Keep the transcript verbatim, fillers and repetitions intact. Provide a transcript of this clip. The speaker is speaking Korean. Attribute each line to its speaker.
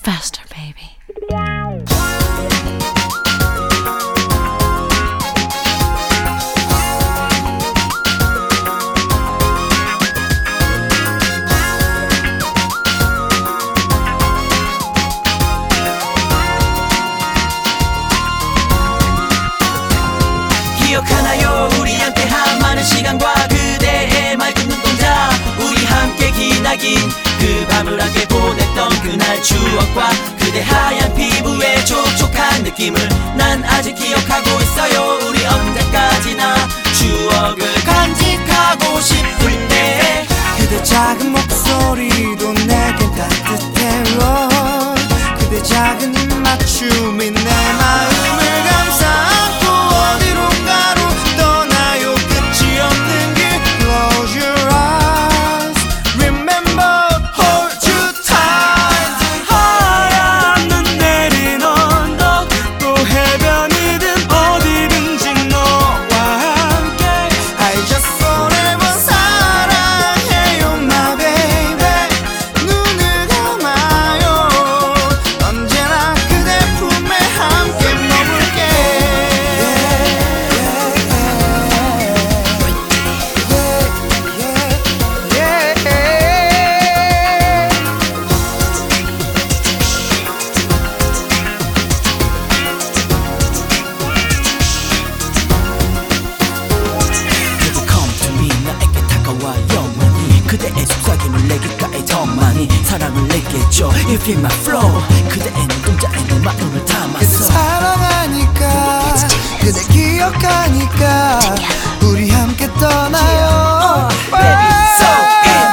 Speaker 1: faster, baby.
Speaker 2: 기억하나요? 우리 함께한 많은 시간과 그대의 맑은 눈동자, 우리 함께 기나긴 그 밤을 함께 보냈던 그날 추억과 그대 하얀 피부에 촉촉한 느낌을 난 아직 기억하고 있어요. 우리 언제까지나 추억을 간직하고 싶을 때
Speaker 3: 그대 작은 목소리도 내겐 따뜻해요. 그대 작은 입맞춤이 내 마음을 감싸고 어디론가로 떠나요. 끝이 없는 길. Close your eyes, remember, hold you tight.
Speaker 2: 하얀 눈 내린 언덕, 또 해변이든 어디든지 너와 함께
Speaker 3: I just forever 사랑해요 my baby. 눈을 감아요. 언제나 그대 품에 함께 머물게.
Speaker 2: Baby come to me, 나에게 다가와 영원히 그대의 속삭임을 내 귓가에 더 많이 사랑을 내게 줘. You feel my flow, 그대의 눈동자에 내 마음을
Speaker 3: 그대
Speaker 2: 담았어.
Speaker 3: 사랑하니까 그대 기억하니까 우리 함께 떠나요.
Speaker 2: Baby so